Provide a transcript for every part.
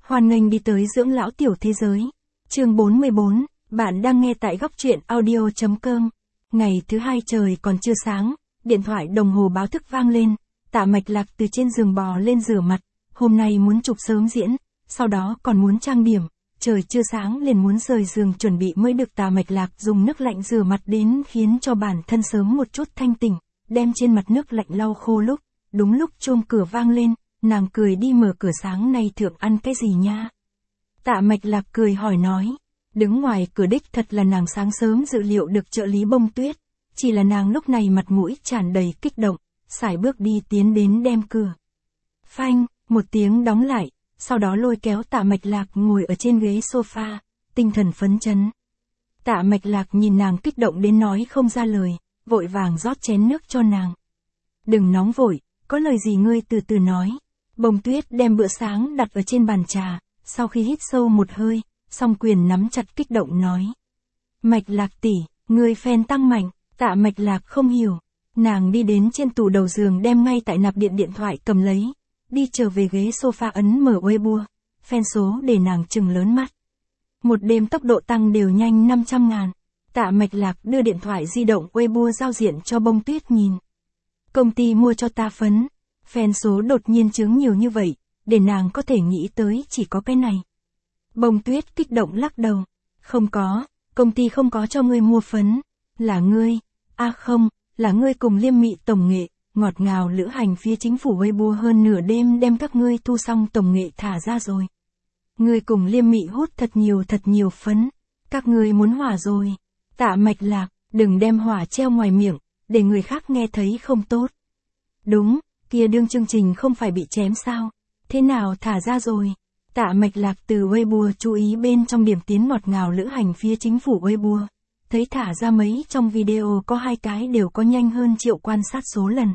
Hoan nghênh đi tới dưỡng lão tiểu thế giới. Chương 44, bạn đang nghe tại góc truyện audio.com. Ngày thứ hai trời còn chưa sáng, điện thoại đồng hồ báo thức vang lên, Tạ Mạch Lạc từ trên giường bò lên rửa mặt, hôm nay muốn chụp sớm diễn, sau đó còn muốn trang điểm, trời chưa sáng liền muốn rời giường chuẩn bị mới được. Tạ Mạch Lạc dùng nước lạnh rửa mặt đến khiến cho bản thân sớm một chút thanh tỉnh, đem trên mặt nước lạnh lau khô đúng lúc chuông cửa vang lên, nàng cười đi mở cửa. Sáng nay thượng ăn cái gì nha? Tạ Mạch Lạc cười hỏi nói. Đứng ngoài cửa đích thật là nàng sáng sớm dự liệu được trợ lý Bông Tuyết, chỉ là nàng lúc này mặt mũi tràn đầy kích động, sải bước đi tiến đến đem cửa. Phanh, một tiếng đóng lại, sau đó lôi kéo Tạ Mạch Lạc ngồi ở trên ghế sofa, tinh thần phấn chấn. Tạ Mạch Lạc nhìn nàng kích động đến nói không ra lời, vội vàng rót chén nước cho nàng. Đừng nóng vội, có lời gì ngươi từ từ nói. Bông Tuyết đem bữa sáng đặt ở trên bàn trà, sau khi hít sâu một hơi, song quyền nắm chặt kích động nói. Mạch Lạc tỷ, ngươi fan tăng mạnh. Tạ Mạch Lạc không hiểu, nàng đi đến trên tủ đầu giường đem ngay tại nạp điện điện thoại cầm lấy, đi trở về ghế sofa ấn mở Weibo, fan số để nàng trừng lớn mắt. Một đêm tốc độ tăng đều nhanh 500.000. Tạ Mạch Lạc đưa điện thoại di động Weibo giao diện cho Bông Tuyết nhìn. Công ty mua cho ta phấn, fan số đột nhiên chướng nhiều như vậy, để nàng có thể nghĩ tới chỉ có cái này. Bông Tuyết kích động lắc đầu. Không có, công ty không có cho ngươi mua phấn. Là ngươi, không, là ngươi cùng Liêm Mị tổng nghệ, ngọt ngào lữ hành phía chính phủ Weibo hơn nửa đêm đem các ngươi thu xong tổng nghệ thả ra rồi. Ngươi cùng Liêm Mị hút thật nhiều phấn, các ngươi muốn hỏa rồi. Tạ Mạch Lạc, đừng đem hỏa treo ngoài miệng, để người khác nghe thấy không tốt. Đúng, kia đương chương trình không phải bị chém sao, thế nào thả ra rồi. Tạ Mạch Lạc từ Weibo chú ý bên trong điểm tiến ngọt ngào lữ hành phía chính phủ Weibo. Thấy thả ra mấy trong video có 2 cái đều có nhanh hơn triệu quan sát số lần.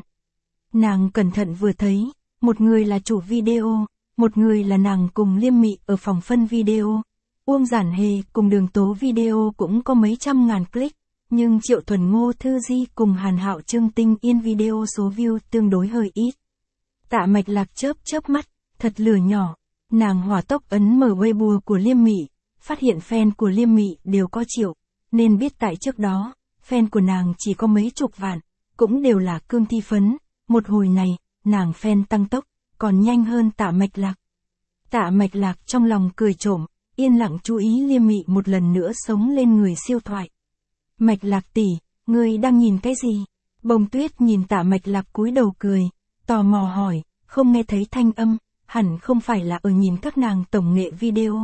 Nàng cẩn thận vừa thấy, một người là chủ video, một người là nàng cùng Liêm Mị ở phòng phân video. Uông Giản Hề cùng Đường Tố video cũng có mấy trăm ngàn click, nhưng Triệu Thuần Ngô Thư Di cùng Hàn Hạo Trương Tinh Yên video số view tương đối hơi ít. Tạ Mạch Lạc chớp mắt, thật lửa nhỏ. Nàng hỏa tốc ấn mở Weibo của Liêm Mị, phát hiện fan của Liêm Mị đều có triệu, nên biết tại trước đó, fan của nàng chỉ có mấy chục vạn, cũng đều là cương thi phấn, một hồi này, nàng fan tăng tốc, còn nhanh hơn Tạ Mạch Lạc. Tạ Mạch Lạc trong lòng cười trộm, yên lặng chú ý Liêm Mị một lần nữa sống lên người siêu thoại. Mạch Lạc tỷ, ngươi đang nhìn cái gì? Bông Tuyết nhìn Tạ Mạch Lạc cúi đầu cười, tò mò hỏi, không nghe thấy thanh âm. Hẳn không phải là ở nhìn các nàng tổng nghệ video.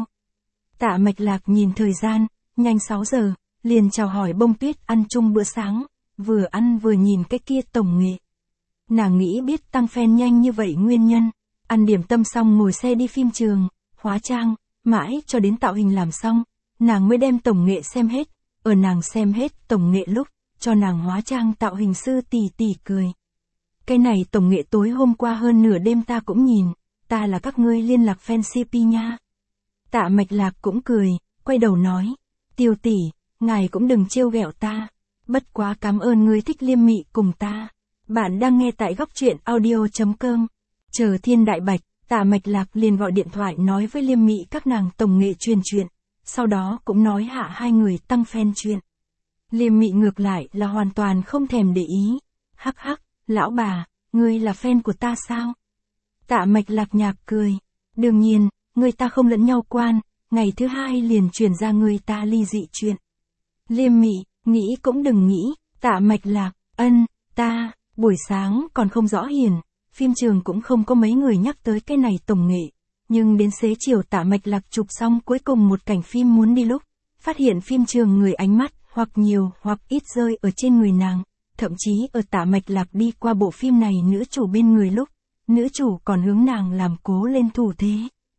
Tạ Mạch Lạc nhìn thời gian, nhanh 6 giờ, liền chào hỏi Bông Tuyết ăn chung bữa sáng, vừa ăn vừa nhìn cái kia tổng nghệ. Nàng nghĩ biết tăng fan nhanh như vậy nguyên nhân, ăn điểm tâm xong ngồi xe đi phim trường, hóa trang, mãi cho đến tạo hình làm xong, nàng mới đem tổng nghệ xem hết, ở nàng xem hết tổng nghệ lúc, cho nàng hóa trang tạo hình sư tỷ cười. Cái này tổng nghệ tối hôm qua hơn nửa đêm ta cũng nhìn. Ta là các ngươi liên lạc fan CP nha. Tạ Mạch Lạc cũng cười, quay đầu nói. Tiêu tỷ, ngài cũng đừng trêu ghẹo ta. Bất quá cảm ơn ngươi thích Liêm Mị cùng ta. Bạn đang nghe tại góc truyện audio.com. Chờ thiên đại bạch, Tạ Mạch Lạc liền gọi điện thoại nói với Liêm Mị các nàng tổng nghệ truyền chuyện. Sau đó cũng nói hạ 2 người tăng fan chuyện. Liêm Mị ngược lại là hoàn toàn không thèm để ý. Hắc, lão bà, ngươi là fan của ta sao? Tạ Mạch Lạc nhạc cười. Đương nhiên, người ta không lẫn nhau quan, ngày thứ 2 liền truyền ra người ta ly dị chuyện. Liêm Mị, nghĩ cũng đừng nghĩ. Tạ Mạch Lạc, ta, buổi sáng còn không rõ hiền, phim trường cũng không có mấy người nhắc tới cái này tổng nghệ. Nhưng đến xế chiều Tạ Mạch Lạc chụp xong cuối cùng một cảnh phim muốn đi lúc, phát hiện phim trường người ánh mắt, hoặc nhiều hoặc ít rơi ở trên người nàng. Thậm chí ở Tạ Mạch Lạc đi qua bộ phim này nữ chủ bên người lúc, nữ chủ còn hướng nàng làm cố lên thủ thế.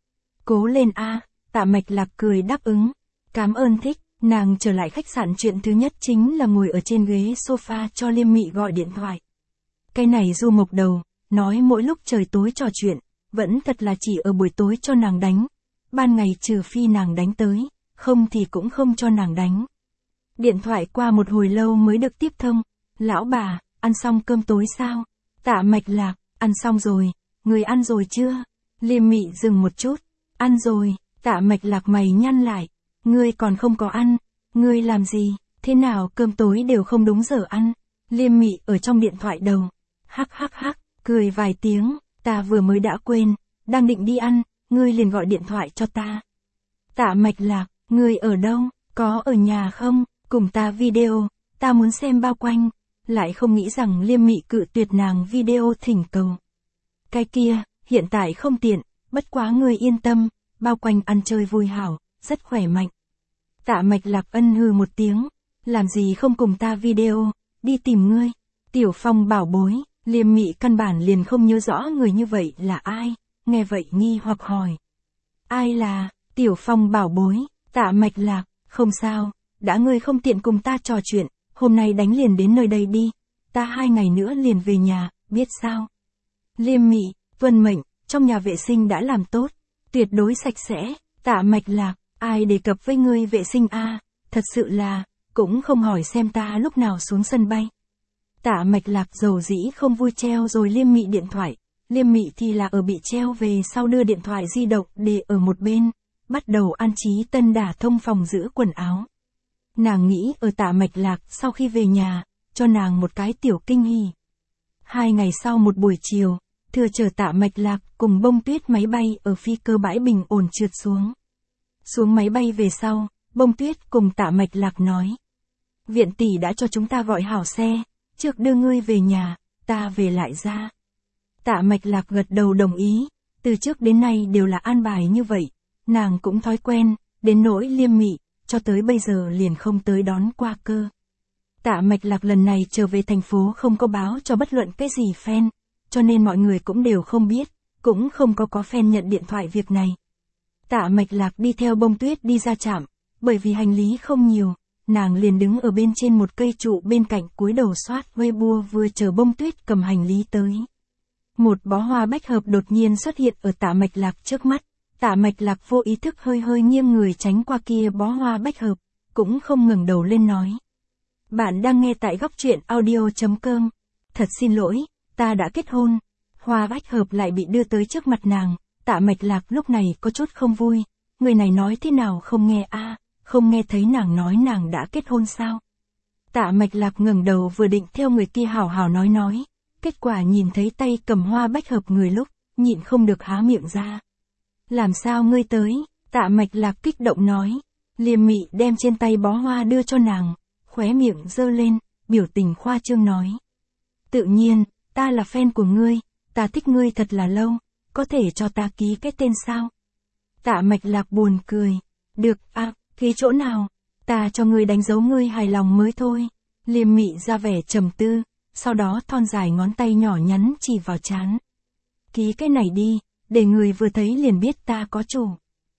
Cố lên a. Tạ Mạch Lạc cười đáp ứng. Cảm ơn thích. Nàng trở lại khách sạn, chuyện thứ nhất chính là ngồi ở trên ghế sofa cho Liêm Mị gọi điện thoại. Cái này Du Mộc Đầu, nói mỗi lúc trời tối trò chuyện, vẫn thật là chỉ ở buổi tối cho nàng đánh. Ban ngày trừ phi nàng đánh tới, không thì cũng không cho nàng đánh. Điện thoại qua một hồi lâu mới được tiếp thông. Lão bà, ăn xong cơm tối sao? Tạ Mạch Lạc, ăn xong rồi, người ăn rồi chưa? Liêm Mị dừng một chút. Ăn rồi, Tạ Mạch Lạc mày nhăn lại. Ngươi còn không có ăn. Ngươi làm gì, thế nào cơm tối đều không đúng giờ ăn. Liêm Mị ở trong điện thoại đầu. Hắc hắc hắc, cười vài tiếng, ta vừa mới đã quên, đang định đi ăn, ngươi liền gọi điện thoại cho ta. Tạ Mạch Lạc, ngươi ở đâu, có ở nhà không, cùng ta video, ta muốn xem bao quanh. Lại không nghĩ rằng Liêm Mị cự tuyệt nàng video thỉnh cầu. Cái kia, hiện tại không tiện, bất quá ngươi yên tâm, bao quanh ăn chơi vui hảo, rất khỏe mạnh. Tạ Mạch Lạc ân hừ một tiếng, làm gì không cùng ta video, đi tìm ngươi. Tiểu Phong bảo bối, Liêm Mị căn bản liền không nhớ rõ người như vậy là ai, nghe vậy nghi hoặc hỏi. Ai là, Tiểu Phong bảo bối, Tạ Mạch Lạc, không sao, đã ngươi không tiện cùng ta trò chuyện, hôm nay đánh liền đến nơi đây đi, ta 2 ngày nữa liền về nhà, biết sao. Liêm Mị, vân mệnh, trong nhà vệ sinh đã làm tốt, tuyệt đối sạch sẽ, Tạ Mạch Lạc, ai đề cập với ngươi vệ sinh a, thật sự là, cũng không hỏi xem ta lúc nào xuống sân bay. Tạ Mạch Lạc dầu dĩ không vui treo rồi Liêm Mị điện thoại, Liêm Mị thì là ở bị treo về sau đưa điện thoại di động để ở một bên, bắt đầu an trí tân đả thông phòng giữ quần áo. Nàng nghĩ ở Tạ Mạch Lạc sau khi về nhà, cho nàng một cái tiểu kinh hỉ. 2 ngày sau một buổi chiều, thừa chở Tạ Mạch Lạc cùng Bông Tuyết máy bay ở phi cơ bãi bình ổn trượt xuống. Xuống máy bay về sau, Bông Tuyết cùng Tạ Mạch Lạc nói. Viện tỷ đã cho chúng ta gọi hảo xe, trước đưa ngươi về nhà, ta về lại ra. Tạ Mạch Lạc gật đầu đồng ý, từ trước đến nay đều là an bài như vậy, nàng cũng thói quen, đến nỗi Liêm Mị, cho tới bây giờ liền không tới đón qua cơ. Tạ Mạch Lạc lần này trở về thành phố không có báo cho bất luận cái gì fan, cho nên mọi người cũng đều không biết, cũng không có fan nhận điện thoại việc này. Tạ Mạch Lạc đi theo Bông Tuyết đi ra trạm, bởi vì hành lý không nhiều, nàng liền đứng ở bên trên một cây trụ bên cạnh cúi đầu soát Weibo vừa chờ Bông Tuyết cầm hành lý tới. Một bó hoa bách hợp đột nhiên xuất hiện ở Tạ Mạch Lạc trước mắt, Tạ Mạch Lạc vô ý thức hơi hơi nghiêng người tránh qua kia bó hoa bách hợp, cũng không ngẩng đầu lên nói. Bạn đang nghe tại góc truyện audio.com. Thật xin lỗi, ta đã kết hôn. Hoa bách hợp lại bị đưa tới trước mặt nàng, Tạ Mạch Lạc lúc này có chút không vui. Người này nói thế nào không nghe a, không nghe thấy nàng nói nàng đã kết hôn sao? Tạ Mạch Lạc ngẩng đầu vừa định theo người kia hào hào nói, kết quả nhìn thấy tay cầm hoa bách hợp người lúc, nhịn không được há miệng ra. Làm sao ngươi tới? Tạ Mạch Lạc kích động nói. Liêm Mị đem trên tay bó hoa đưa cho nàng, khóe miệng giơ lên, biểu tình khoa trương nói. Tự nhiên, ta là fan của ngươi, ta thích ngươi thật là lâu, có thể cho ta ký cái tên sao? Tạ Mạch Lạc buồn cười. Được, ký chỗ nào? Ta cho ngươi đánh dấu ngươi hài lòng mới thôi. Liêm Mị ra vẻ trầm tư, sau đó thon dài ngón tay nhỏ nhắn chỉ vào trán. Ký cái này đi, để người vừa thấy liền biết ta có chủ.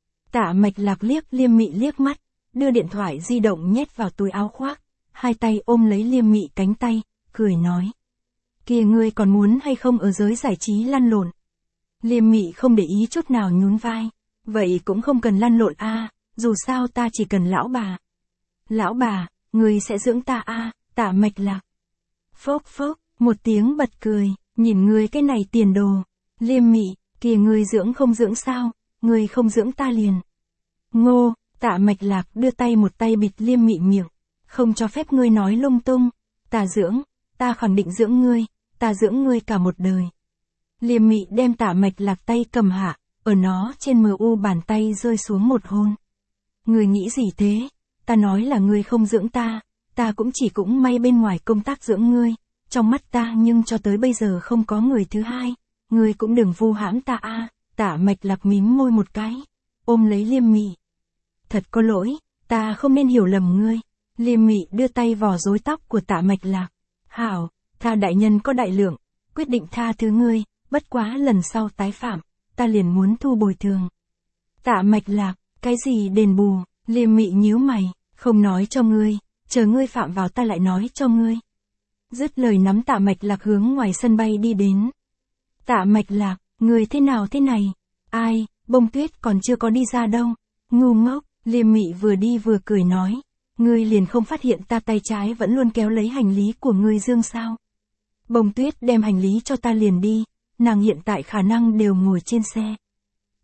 Tạ Mạch Lạc liếc Liêm Mị liếc mắt, đưa điện thoại di động nhét vào túi áo khoác, hai tay ôm lấy Liêm Mị cánh tay, cười nói. Kìa ngươi còn muốn hay không ở giới giải trí lăn lộn? Liêm Mị không để ý chút nào nhún vai. Vậy cũng không cần lăn lộn dù sao ta chỉ cần lão bà. Lão bà, ngươi sẽ dưỡng ta Tạ Mạch Lạc. Phốc phốc, một tiếng bật cười, nhìn ngươi cái này tiền đồ. Liêm Mị, kìa ngươi dưỡng không dưỡng sao, ngươi không dưỡng ta liền. Ngô, Tạ Mạch Lạc đưa tay một tay bịt Liêm Mị miệng, không cho phép ngươi nói lung tung. Ta khẳng định dưỡng ngươi, ta dưỡng ngươi cả một đời. Liêm Mị đem Tạ Mạch Lạc tay cầm hạ, ở nó trên mu bàn tay rơi xuống một hôn. Ngươi nghĩ gì thế? Ta nói là ngươi không dưỡng ta cũng cũng may bên ngoài công tác dưỡng ngươi, trong mắt ta nhưng cho tới bây giờ không có người thứ hai, ngươi cũng đừng vu hãm ta Tạ Mạch Lạc mím môi một cái, ôm lấy Liêm Mị. Thật có lỗi, ta không nên hiểu lầm ngươi. Liêm Mị đưa tay vò rối tóc của Tạ Mạch Lạc. Hảo, tha đại nhân có đại lượng, quyết định tha thứ ngươi, bất quá lần sau tái phạm, ta liền muốn thu bồi thường. Tạ Mạch Lạc, cái gì đền bù? Liêm Mị nhíu mày, không nói cho ngươi, chờ ngươi phạm vào ta lại nói cho ngươi. Dứt lời nắm Tạ Mạch Lạc hướng ngoài sân bay đi đến. Tạ Mạch Lạc, ngươi thế nào thế này? Ai, Bông Tuyết còn chưa có đi ra đâu. Ngu ngốc, Liêm Mị vừa đi vừa cười nói. Ngươi liền không phát hiện ta tay trái vẫn luôn kéo lấy hành lý của ngươi dương sao? Bông Tuyết đem hành lý cho ta liền đi, nàng hiện tại khả năng đều ngồi trên xe.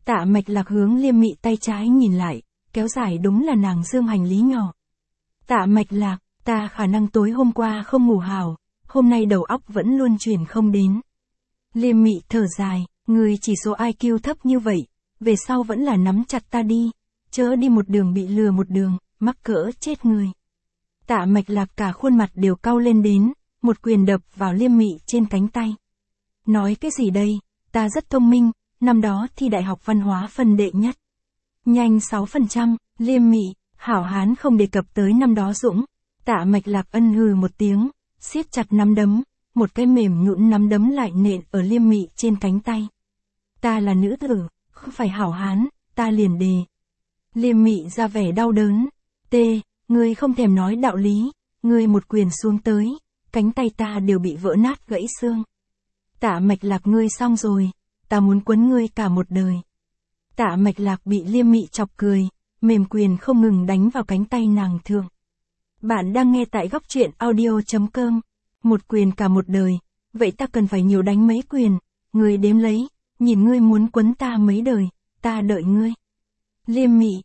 Tạ Mạch Lạc hướng Liêm Mị tay trái nhìn lại, kéo dài đúng là nàng dương hành lý nhỏ. Tạ Mạch Lạc, ta khả năng tối hôm qua không ngủ hảo, hôm nay đầu óc vẫn luôn chuyển không đến. Liêm Mị thở dài, người chỉ số IQ thấp như vậy, về sau vẫn là nắm chặt ta đi, chớ đi một đường bị lừa một đường, mắc cỡ chết người. Tạ Mạch Lạc cả khuôn mặt đều cau lên đến, một quyền đập vào Liêm Mị trên cánh tay. Nói cái gì đây, ta rất thông minh, năm đó thi đại học văn hóa phân đệ nhất. Nhanh 6%, Liêm Mị, hảo hán không đề cập tới năm đó Dũng. Tạ Mạch Lạc ân hừ một tiếng, siết chặt nắm đấm, một cái mềm nhũn nắm đấm lại nện ở Liêm Mị trên cánh tay. Ta là nữ tử, không phải hảo hán, ta liền đề. Liêm Mị ra vẻ đau đớn. Ngươi không thèm nói đạo lý, ngươi một quyền xuống tới, cánh tay ta đều bị vỡ nát gãy xương. Tạ Mạch Lạc ngươi xong rồi, ta muốn quấn ngươi cả một đời. Tạ Mạch Lạc bị Liêm Mị chọc cười, mềm quyền không ngừng đánh vào cánh tay nàng thượng. Bạn đang nghe tại góc truyện audio.com. Một quyền cả một đời, vậy ta cần phải nhiều đánh mấy quyền, ngươi đếm lấy, nhìn ngươi muốn quấn ta mấy đời, ta đợi ngươi. Liêm Mị,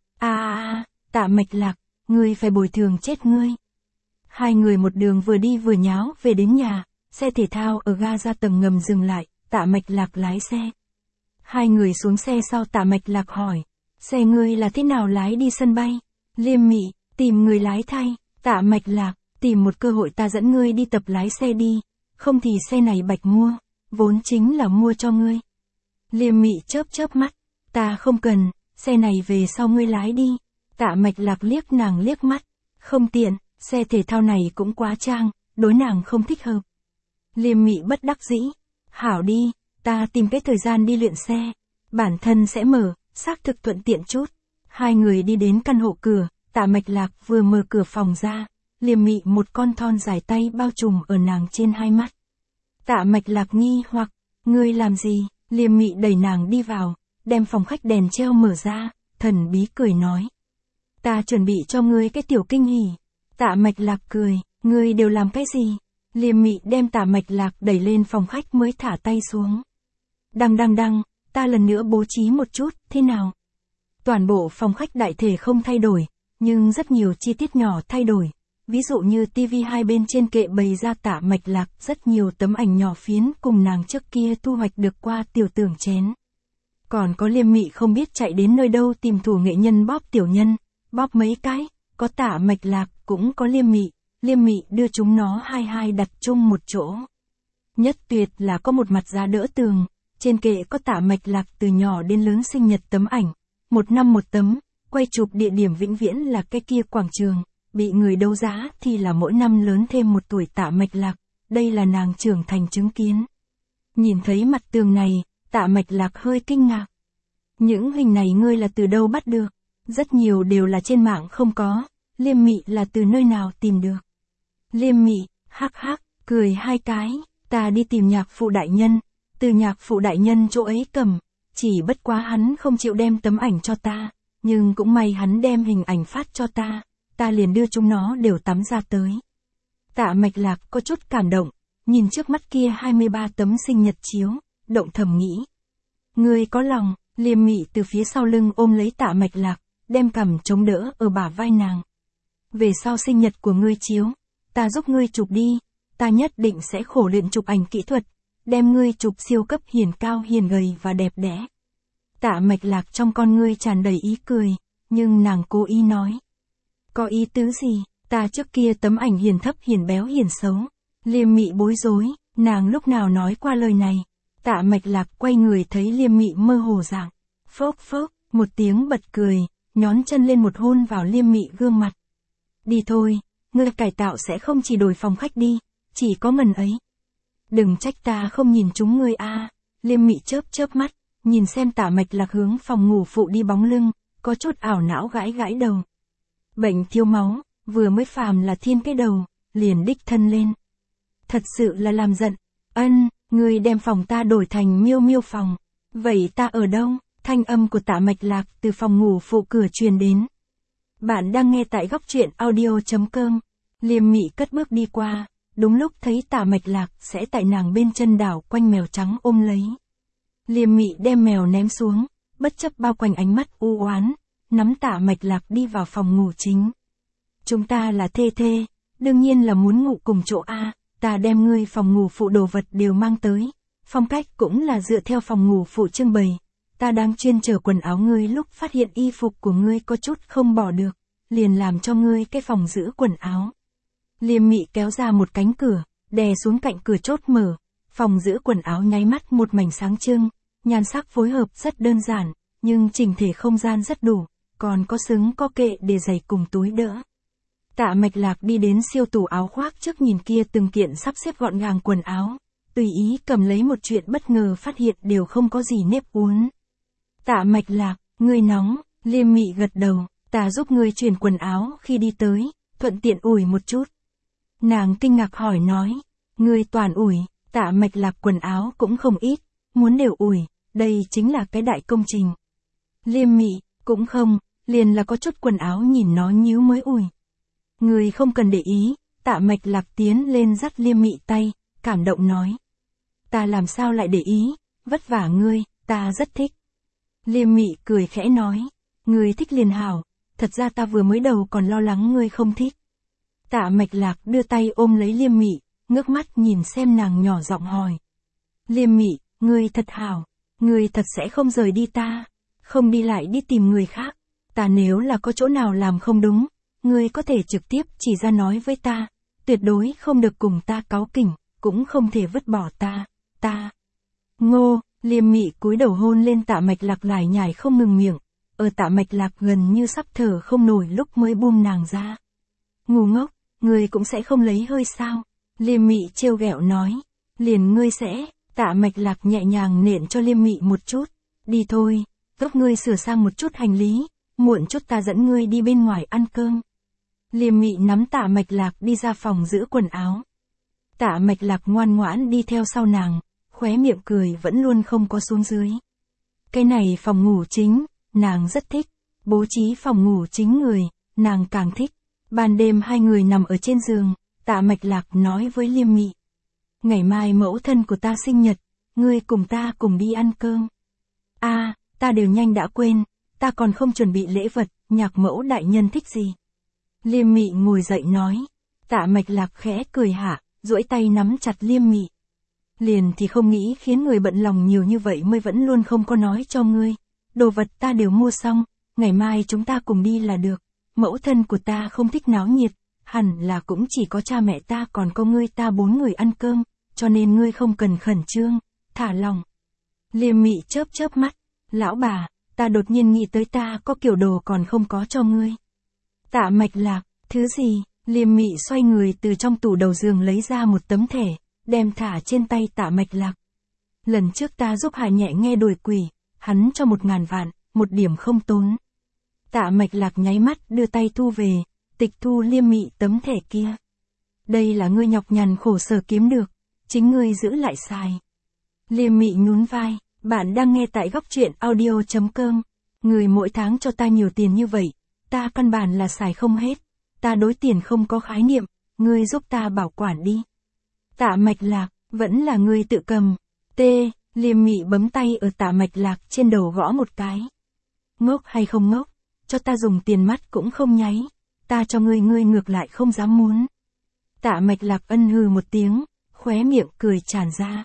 Tạ Mạch Lạc, ngươi phải bồi thường chết ngươi. Hai người một đường vừa đi vừa nháo về đến nhà, xe thể thao ở ga ra tầng ngầm dừng lại, Tạ Mạch Lạc lái xe. Hai người xuống xe sau Tạ Mạch Lạc hỏi, xe ngươi là thế nào lái đi sân bay? Liêm Mị, tìm người lái thay. Tạ Mạch Lạc, tìm một cơ hội ta dẫn ngươi đi tập lái xe đi, không thì xe này bạch mua, vốn chính là mua cho ngươi. Liêm Mị chớp mắt, ta không cần, xe này về sau ngươi lái đi. Tạ Mạch Lạc liếc nàng liếc mắt, không tiện, xe thể thao này cũng quá trang, đối nàng không thích hợp. Liêm Mị bất đắc dĩ, hảo đi, ta tìm cái thời gian đi luyện xe, bản thân sẽ mở, xác thực thuận tiện chút. Hai người đi đến căn hộ cửa, Tạ Mạch Lạc vừa mở cửa phòng ra, Liêm Mị một con thon dài tay bao trùm ở nàng trên hai mắt. Tạ Mạch Lạc nghi hoặc, ngươi làm gì? Liêm Mị đẩy nàng đi vào, đem phòng khách đèn treo mở ra, thần bí cười nói. Ta chuẩn bị cho ngươi cái tiểu kinh hỉ. Tạ Mạch Lạc cười, ngươi đều làm cái gì? Liêm Mị đem Tạ Mạch Lạc đẩy lên phòng khách mới thả tay xuống. Đăng, ta lần nữa bố trí một chút, thế nào? Toàn bộ phòng khách đại thể không thay đổi, nhưng rất nhiều chi tiết nhỏ thay đổi. Ví dụ như tivi hai bên trên kệ bày ra Tạ Mạch Lạc rất nhiều tấm ảnh nhỏ phiến cùng nàng trước kia thu hoạch được qua tiểu tưởng chén. Còn có Liêm Mị không biết chạy đến nơi đâu tìm thủ nghệ nhân bóp tiểu nhân, bóp mấy cái, có Tạ Mạch Lạc cũng có Liêm Mị đưa chúng nó hai đặt chung một chỗ. Nhất tuyệt là có một mặt giá đỡ tường, trên kệ có Tạ Mạch Lạc từ nhỏ đến lớn sinh nhật tấm ảnh, một năm một tấm, quay chụp địa điểm vĩnh viễn là cái kia quảng trường, bị người đấu giá thì là mỗi năm lớn thêm một tuổi Tạ Mạch Lạc, đây là nàng trưởng thành chứng kiến. Nhìn thấy mặt tường này, Tạ Mạch Lạc hơi kinh ngạc. Những hình này ngươi là từ đâu bắt được? Rất nhiều đều là trên mạng không có, Liêm Mị là từ nơi nào tìm được? Liêm Mị, hắc, cười hai cái, ta đi tìm nhạc phụ đại nhân, từ nhạc phụ đại nhân chỗ ấy cầm, chỉ bất quá hắn không chịu đem tấm ảnh cho ta, nhưng cũng may hắn đem hình ảnh phát cho ta liền đưa chúng nó đều tắm ra tới. Tạ Mạch Lạc có chút cảm động, nhìn trước mắt kia 23 tấm sinh nhật chiếu, động thầm nghĩ. Ngươi có lòng, Liêm Mị từ phía sau lưng ôm lấy Tạ Mạch Lạc, đem cằm chống đỡ ở bả vai nàng. Về sau sinh nhật của ngươi chiếu, ta giúp ngươi chụp đi, ta nhất định sẽ khổ luyện chụp ảnh kỹ thuật, đem ngươi chụp siêu cấp hiền cao hiền gầy và đẹp đẽ. Tạ Mạch Lạc trong con ngươi tràn đầy ý cười, nhưng nàng cố ý nói. Có ý tứ gì, ta trước kia tấm ảnh hiền thấp hiền béo hiền xấu. Liêm Mị bối rối, nàng lúc nào nói qua lời này. Tạ Mạch Lạc quay người thấy Liêm Mị mơ hồ dạng. Phốc, một tiếng bật cười, nhón chân lên một hôn vào Liêm Mị gương mặt. Đi thôi, ngươi cải tạo sẽ không chỉ đổi phòng khách đi, chỉ có ngần ấy. Đừng trách ta không nhìn chúng ngươi a. Liêm Mị chớp mắt, nhìn xem Tạ Mạch Lạc hướng phòng ngủ phụ đi bóng lưng, có chút ảo não gãi đầu. Bệnh thiếu máu, vừa mới phàm là thiên cái đầu, liền đích thân lên. Thật sự là làm giận. Ngươi đem phòng ta đổi thành Miêu phòng. Vậy ta ở đâu? Thanh âm của Tạ Mạch Lạc từ phòng ngủ phụ cửa truyền đến. Bạn đang nghe tại góc truyện audio.com. Liêm Mị cất bước đi qua, đúng lúc thấy Tạ Mạch Lạc sẽ tại nàng bên chân đảo quanh mèo trắng ôm lấy. Liêm Mị đem mèo ném xuống, bất chấp bao quanh ánh mắt u oán, nắm Tạ Mạch Lạc đi vào phòng ngủ chính. Chúng ta là thê thê, đương nhiên là muốn ngủ cùng chỗ a, ta đem ngươi phòng ngủ phụ đồ vật đều mang tới, phong cách cũng là dựa theo phòng ngủ phụ trưng bày. Ta đang chuyên chở quần áo ngươi lúc phát hiện y phục của ngươi có chút không bỏ được, liền làm cho ngươi cái phòng giữ quần áo. Liêm Mị kéo ra một cánh cửa, đè xuống cạnh cửa chốt mở, phòng giữ quần áo nháy mắt một mảnh sáng trưng, nhan sắc phối hợp rất đơn giản, nhưng chỉnh thể không gian rất đủ, còn có xứng có kệ để giày cùng túi đỡ. Tạ Mạch Lạc đi đến siêu tủ áo khoác trước nhìn kia từng kiện sắp xếp gọn gàng quần áo, tùy ý cầm lấy một chuyện bất ngờ phát hiện đều không có gì nếp uốn. Tạ Mạch Lạc, ngươi nóng, Liêm Mị gật đầu, ta giúp ngươi chuyển quần áo khi đi tới, thuận tiện ủi một chút. Nàng kinh ngạc hỏi nói, ngươi toàn ủi, Tạ Mạch Lạc quần áo cũng không ít, muốn đều ủi, đây chính là cái đại công trình. Liêm Mị, cũng không, liền là có chút quần áo nhìn nó nhíu mới ủi. Ngươi không cần để ý, Tạ Mạch Lạc tiến lên dắt Liêm Mị tay, cảm động nói. Ta làm sao lại để ý, vất vả ngươi, ta rất thích. Liêm Mị cười khẽ nói, ngươi thích liền hảo, thật ra ta vừa mới đầu còn lo lắng ngươi không thích. Tạ Mạch Lạc đưa tay ôm lấy Liêm Mị, ngước mắt nhìn xem nàng nhỏ giọng hỏi. Liêm Mị, ngươi thật hảo, ngươi thật sẽ không rời đi ta, không đi lại đi tìm người khác, ta nếu là có chỗ nào làm không đúng, ngươi có thể trực tiếp chỉ ra nói với ta, tuyệt đối không được cùng ta cáu kỉnh, cũng không thể vứt bỏ ta. Ngô, Liêm Mị cúi đầu hôn lên Tạ Mạch Lạc lải nhải không ngừng miệng, ở Tạ Mạch Lạc gần như sắp thở không nổi lúc mới buông nàng ra. Ngu ngốc, ngươi cũng sẽ không lấy hơi sao? Liêm Mị trêu ghẹo nói, liền ngươi sẽ. Tạ Mạch Lạc nhẹ nhàng nện cho Liêm Mị một chút, đi thôi, giúp ngươi sửa sang một chút hành lý, muộn chút ta dẫn ngươi đi bên ngoài ăn cơm. Liêm Mị nắm Tạ Mạch Lạc đi ra phòng giữ quần áo. Tạ Mạch Lạc ngoan ngoãn đi theo sau nàng, khóe miệng cười vẫn luôn không có xuống dưới. Cái này phòng ngủ chính, nàng rất thích, bố trí phòng ngủ chính người, nàng càng thích. Ban đêm hai người nằm ở trên giường, Tạ Mạch Lạc nói với Liêm Mị. Ngày mai mẫu thân của ta sinh nhật, ngươi cùng ta cùng đi ăn cơm. Ta đều nhanh đã quên, ta còn không chuẩn bị lễ vật, nhạc mẫu đại nhân thích gì. Liêm Mị ngồi dậy nói. Tạ Mạch Lạc khẽ cười hạ, duỗi tay nắm chặt Liêm Mị. Liền thì không nghĩ khiến người bận lòng nhiều như vậy mới vẫn luôn không có nói cho ngươi. Đồ vật ta đều mua xong, ngày mai chúng ta cùng đi là được. Mẫu thân của ta không thích náo nhiệt, hẳn là cũng chỉ có cha mẹ ta còn có ngươi ta 4 người ăn cơm, cho nên ngươi không cần khẩn trương, thả lòng. Liêm Mị chớp mắt, lão bà, ta đột nhiên nghĩ tới ta có kiểu đồ còn không có cho ngươi. Tạ Mạch Lạc, thứ gì? Liêm Mị xoay người từ trong tủ đầu giường lấy ra một tấm thẻ, đem thả trên tay Tạ Mạch Lạc. Lần trước ta giúp Hà Nhẹ nghe đuổi quỷ, hắn cho 1.000 vạn, một điểm không tốn. Tạ Mạch Lạc nháy mắt đưa tay thu về, tịch thu Liêm Mị tấm thẻ kia. Đây là ngươi nhọc nhằn khổ sở kiếm được, chính ngươi giữ lại xài. Liêm Mị nhún vai, bạn đang nghe tại góc truyện audio.com. Người mỗi tháng cho ta nhiều tiền như vậy, ta căn bản là xài không hết, ta đối tiền không có khái niệm, ngươi giúp ta bảo quản đi. Tạ Mạch Lạc, vẫn là ngươi tự cầm. Liêm Mị bấm tay ở Tạ Mạch Lạc trên đầu gõ một cái. Ngốc hay không ngốc, cho ta dùng tiền mắt cũng không nháy, ta cho ngươi ngược lại không dám muốn. Tạ Mạch Lạc ân hừ một tiếng, khóe miệng cười tràn ra.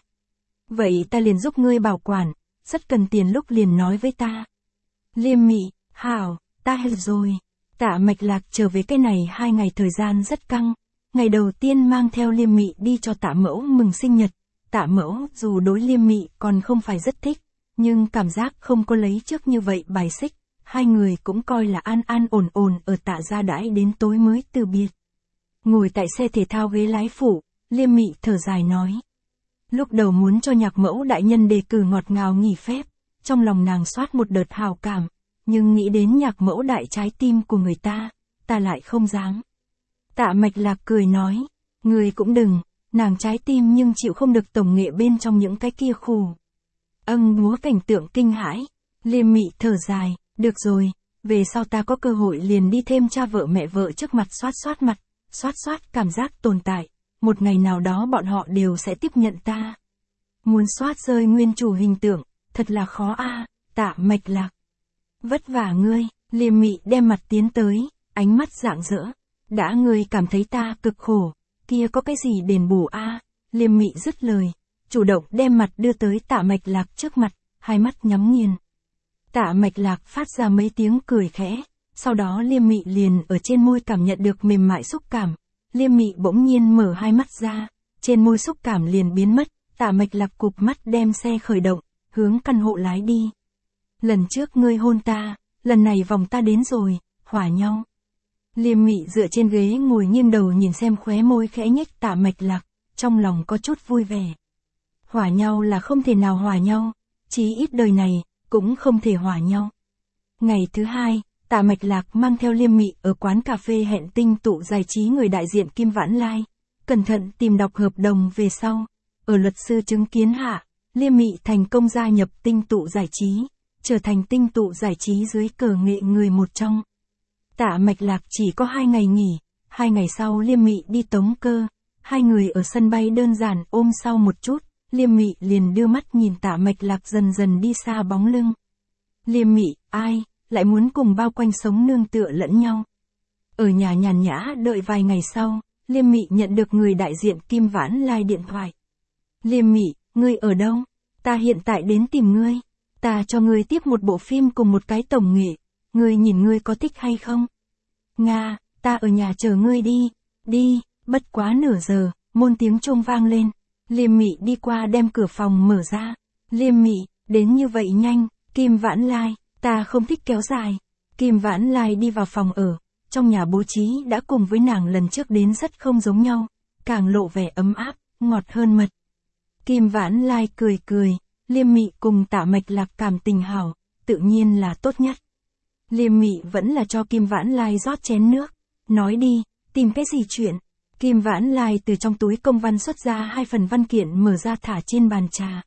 Vậy ta liền giúp ngươi bảo quản, rất cần tiền lúc liền nói với ta. Liêm Mị, hảo, ta hiểu rồi. Tạ Mạch Lạc trở về cái này 2 ngày thời gian rất căng. Ngày đầu tiên mang theo Liêm Mị đi cho Tạ Mẫu mừng sinh nhật. Tạ Mẫu dù đối Liêm Mị còn không phải rất thích, nhưng cảm giác không có lấy trước như vậy bài xích. Hai người cũng coi là an ổn ở Tạ gia đãi đến tối mới từ biệt. Ngồi tại xe thể thao ghế lái phụ, Liêm Mị thở dài nói. Lúc đầu muốn cho nhạc mẫu đại nhân đề cử ngọt ngào nghỉ phép, trong lòng nàng xoát một đợt hào cảm, nhưng nghĩ đến nhạc mẫu đại trái tim của người ta lại không dám. Tạ Mạch Lạc cười nói, người cũng đừng, nàng trái tim nhưng chịu không được tổng nghệ bên trong những cái kia khù. Múa cảnh tượng kinh hãi. Liêm Mị thở dài, được rồi, về sau ta có cơ hội liền đi thêm cha vợ mẹ vợ trước mặt xoát mặt, xoát cảm giác tồn tại, một ngày nào đó bọn họ đều sẽ tiếp nhận ta. Muốn xoát rơi nguyên chủ hình tượng, thật là khó a. Tạ Mạch Lạc, Vất vả ngươi, Liêm Mị đem mặt tiến tới, ánh mắt rạng rỡ. Đã ngươi cảm thấy ta cực khổ, kia có cái gì đền bù a? Liêm Mị dứt lời, chủ động đem mặt đưa tới Tạ Mạch Lạc trước mặt, hai mắt nhắm nghiền. Tạ Mạch Lạc phát ra mấy tiếng cười khẽ, sau đó Liêm Mị liền ở trên môi cảm nhận được mềm mại xúc cảm. Liêm Mị bỗng nhiên mở hai mắt ra, trên môi xúc cảm liền biến mất, Tạ Mạch Lạc cụp mắt đem xe khởi động, hướng căn hộ lái đi. Lần trước ngươi hôn ta, lần này vòng ta đến rồi, hòa nhau. Liêm Mị dựa trên ghế ngồi nghiêng đầu nhìn xem khóe môi khẽ nhếch Tạ Mạch Lạc, trong lòng có chút vui vẻ. Hòa nhau là không thể nào hòa nhau, chí ít đời này, cũng không thể hòa nhau. Ngày thứ hai, Tạ Mạch Lạc mang theo Liêm Mị ở quán cà phê hẹn Tinh Tụ Giải trí người đại diện Kim Vãn Lai, cẩn thận tìm đọc hợp đồng về sau. Ở luật sư chứng kiến hạ, Liêm Mị thành công gia nhập Tinh Tụ Giải trí, trở thành Tinh Tụ Giải trí dưới cờ nghệ người một trong. Tạ Mạch Lạc chỉ có 2 ngày nghỉ, 2 ngày sau Liêm Mị đi tống cơ, hai người ở sân bay đơn giản ôm sau một chút, Liêm Mị liền đưa mắt nhìn Tạ Mạch Lạc dần dần đi xa bóng lưng. Liêm Mị, ai, lại muốn cùng bao quanh sống nương tựa lẫn nhau. Ở nhà nhàn nhã đợi vài ngày sau, Liêm Mị nhận được người đại diện Kim Vãn Lai điện thoại. Liêm Mị, ngươi ở đâu? Ta hiện tại đến tìm ngươi. Ta cho ngươi tiếp một bộ phim cùng một cái tổng nghệ. Ngươi nhìn ngươi có thích hay không? Nga, ta ở nhà chờ ngươi đi. Đi, bất quá nửa giờ, môn tiếng chuông vang lên. Liêm Mị đi qua đem cửa phòng mở ra. Liêm Mị, đến như vậy nhanh, Kim Vãn Lai, ta không thích kéo dài. Kim Vãn Lai đi vào phòng ở, trong nhà bố trí đã cùng với nàng lần trước đến rất không giống nhau, càng lộ vẻ ấm áp, ngọt hơn mật. Kim Vãn Lai cười cười, Liêm Mị cùng Tạ Mạch Lạc cảm tình hảo, tự nhiên là tốt nhất. Liêm Mị vẫn là cho Kim Vãn Lai rót chén nước, nói đi, tìm cái gì chuyện. Kim Vãn Lai từ trong túi công văn xuất ra 2 phần văn kiện mở ra thả trên bàn trà.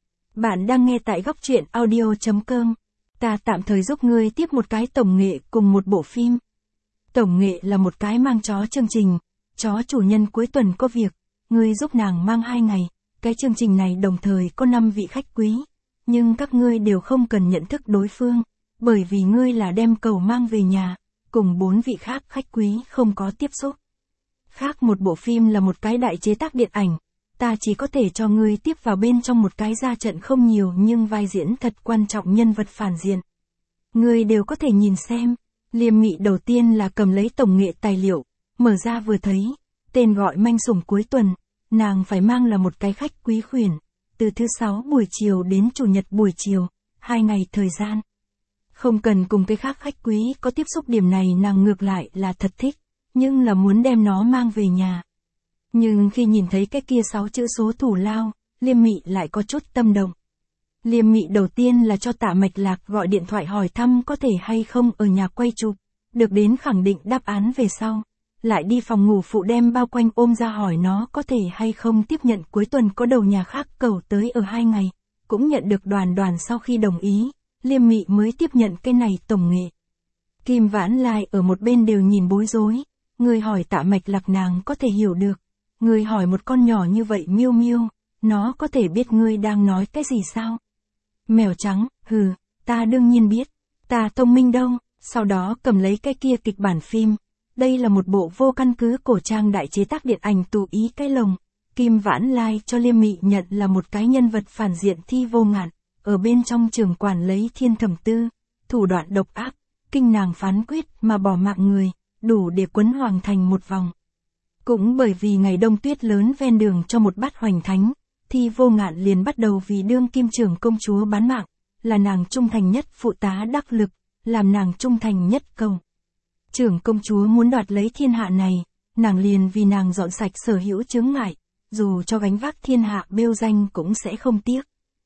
Bạn đang nghe tại góc truyện audio.com. Ta tạm thời giúp ngươi tiếp một cái tổng nghệ cùng một bộ phim. Tổng nghệ là một cái mang chó chương trình, chó chủ nhân cuối tuần có việc, ngươi giúp nàng mang 2 ngày, cái chương trình này đồng thời có 5 vị khách quý, nhưng các ngươi đều không cần nhận thức đối phương, bởi vì ngươi là đem cầu mang về nhà, cùng 4 vị khác khách quý không có tiếp xúc. Khác một bộ phim là một cái đại chế tác điện ảnh, ta chỉ có thể cho ngươi tiếp vào bên trong một cái ra trận không nhiều nhưng vai diễn thật quan trọng nhân vật phản diện. Ngươi đều có thể nhìn xem. Liêm Mị đầu tiên là cầm lấy tổng nghệ tài liệu, mở ra vừa thấy, tên gọi manh sủng cuối tuần, nàng phải mang là một cái khách quý khuyển, từ thứ 6 buổi chiều đến chủ nhật buổi chiều, 2 ngày thời gian. Không cần cùng cái khác khách quý có tiếp xúc, điểm này nàng ngược lại là thật thích, nhưng là muốn đem nó mang về nhà. Nhưng khi nhìn thấy cái kia 6 chữ số thủ lao, Liêm Mị lại có chút tâm động. Liêm Mị đầu tiên là cho Tạ Mạch Lạc gọi điện thoại hỏi thăm có thể hay không ở nhà quay chụp, được đến khẳng định đáp án về sau, lại đi phòng ngủ phụ đem bao quanh ôm ra hỏi nó có thể hay không tiếp nhận cuối tuần có đầu nhà khác cầu tới ở 2 ngày, cũng nhận được Đoàn sau khi đồng ý, Liêm Mị mới tiếp nhận cái này tổng nghệ. Kim Vãn Lai ở một bên đều nhìn bối rối, người hỏi Tạ Mạch Lạc nàng có thể hiểu được, người hỏi một con nhỏ như vậy Miêu Miêu, nó có thể biết ngươi đang nói cái gì sao? Mèo trắng, hừ, ta đương nhiên biết, ta thông minh đâu, sau đó cầm lấy cái kia kịch bản phim. Đây là một bộ vô căn cứ cổ trang đại chế tác điện ảnh tù ý cái lồng. Kim Vãn Lai cho Liêm Mị nhận là một cái nhân vật phản diện Thi Vô Ngạn, ở bên trong trường quản lấy Thiên Thẩm Tư, thủ đoạn độc ác, kinh nàng phán quyết mà bỏ mạng người, đủ để quấn hoàng thành một vòng. Cũng bởi vì ngày đông tuyết lớn ven đường cho một bát hoành thánh, Thi Vô Ngạn liền bắt đầu vì đương kim trưởng công chúa bán mạng, là nàng trung thành nhất phụ tá đắc lực, làm nàng trung thành nhất cầu. Trưởng công chúa muốn đoạt lấy thiên hạ này, nàng liền vì nàng dọn sạch sở hữu chướng ngại, dù cho gánh vác thiên hạ bêu danh cũng sẽ không tiếc.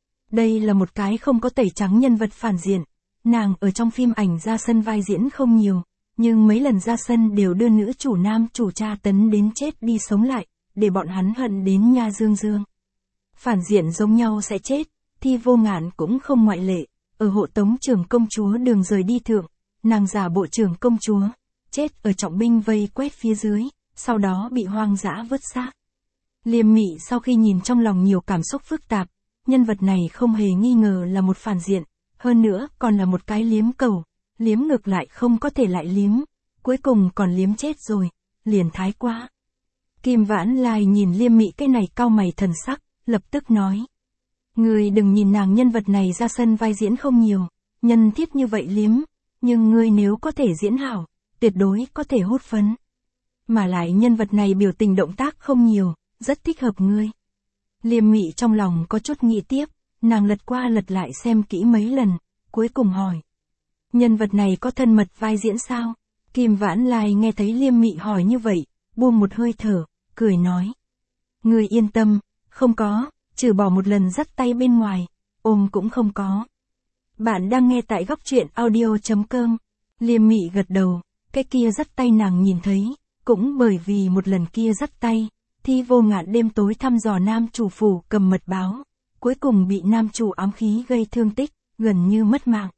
Đây là một cái không có tẩy trắng nhân vật phản diện, nàng ở trong phim ảnh ra sân vai diễn không nhiều, nhưng mấy lần ra sân đều đưa nữ chủ nam chủ tra tấn đến chết đi sống lại, để bọn hắn hận đến nha dương dương. Phản diện giống nhau sẽ chết, Thi Vô Ngạn cũng không ngoại lệ, ở hộ tống trưởng công chúa đường rời đi thượng, nàng giả bộ trưởng công chúa, chết ở trọng binh vây quét phía dưới, sau đó bị hoang dã vứt xác. Liêm Mị sau khi nhìn trong lòng nhiều cảm xúc phức tạp, nhân vật này không hề nghi ngờ là một phản diện, hơn nữa còn là một cái liếm cầu, liếm ngược lại không có thể lại liếm, cuối cùng còn liếm chết rồi, liền thái quá. Kim Vãn Lai nhìn Liêm Mị cái này cau mày thần sắc, lập tức nói. Ngươi đừng nhìn nàng nhân vật này ra sân vai diễn không nhiều, nhân thiết như vậy liếm, nhưng ngươi nếu có thể diễn hảo, tuyệt đối có thể hút phấn. Mà lại nhân vật này biểu tình động tác không nhiều, rất thích hợp ngươi. Liêm Mị trong lòng có chút nghĩ tiếp, nàng lật qua lật lại xem kỹ mấy lần, cuối cùng hỏi. Nhân vật này có thân mật vai diễn sao? Kim Vãn Lai nghe thấy Liêm Mị hỏi như vậy, buông một hơi thở, cười nói. Ngươi yên tâm, không có, trừ bỏ một lần dắt tay bên ngoài, ôm cũng không có. Bạn đang nghe tại góc truyện audio.com. Liêm Mị gật đầu, cái kia dắt tay nàng nhìn thấy, cũng bởi vì một lần kia dắt tay, Thi Vô Ngạn đêm tối thăm dò nam chủ phủ cầm mật báo, cuối cùng bị nam chủ ám khí gây thương tích, gần như mất mạng.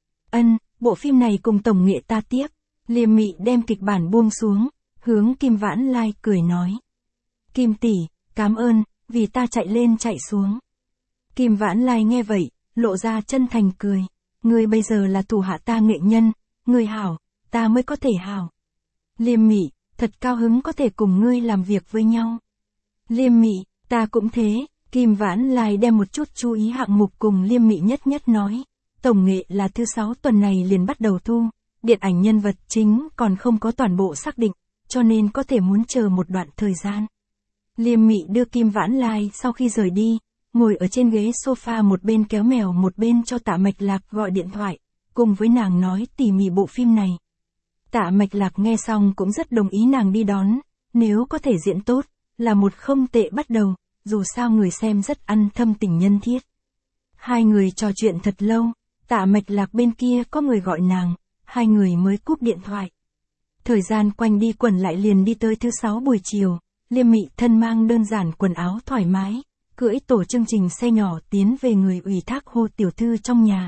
Bộ phim này cùng tổng nghệ ta tiếp. Liêm Mị đem kịch bản buông xuống, hướng Kim Vãn Lai cười nói. Kim tỷ, cảm ơn, vì ta chạy lên chạy xuống. Kim Vãn Lai nghe vậy, lộ ra chân thành cười. Ngươi bây giờ là thủ hạ ta nghệ nhân, ngươi hảo, ta mới có thể hảo. Liêm Mị, thật cao hứng có thể cùng ngươi làm việc với nhau. Liêm Mị, ta cũng thế. Kim Vãn Lai đem một chút chú ý hạng mục cùng Liêm Mị nhất nhất nói. Tổng nghệ là thứ 6 tuần này liền bắt đầu thu, điện ảnh nhân vật chính còn không có toàn bộ xác định, cho nên có thể muốn chờ một đoạn thời gian. Liêm Mị đưa Kim Vãn Lai sau khi rời đi, ngồi ở trên ghế sofa một bên kéo mèo một bên cho Tạ Mạch Lạc gọi điện thoại, cùng với nàng nói tỉ mỉ bộ phim này. Tạ Mạch Lạc nghe xong cũng rất đồng ý nàng đi đón, nếu có thể diễn tốt, là một không tệ bắt đầu, dù sao người xem rất ăn thâm tình nhân thiết. Hai người trò chuyện thật lâu, Tạ Mạch Lạc bên kia có người gọi nàng, hai người mới cúp điện thoại. Thời gian quanh đi quẩn lại liền đi tới thứ 6 buổi chiều, Liêm Mị thân mang đơn giản quần áo thoải mái, cưỡi tổ chương trình xe nhỏ tiến về người ủy thác Hồ Tiểu Thư trong nhà.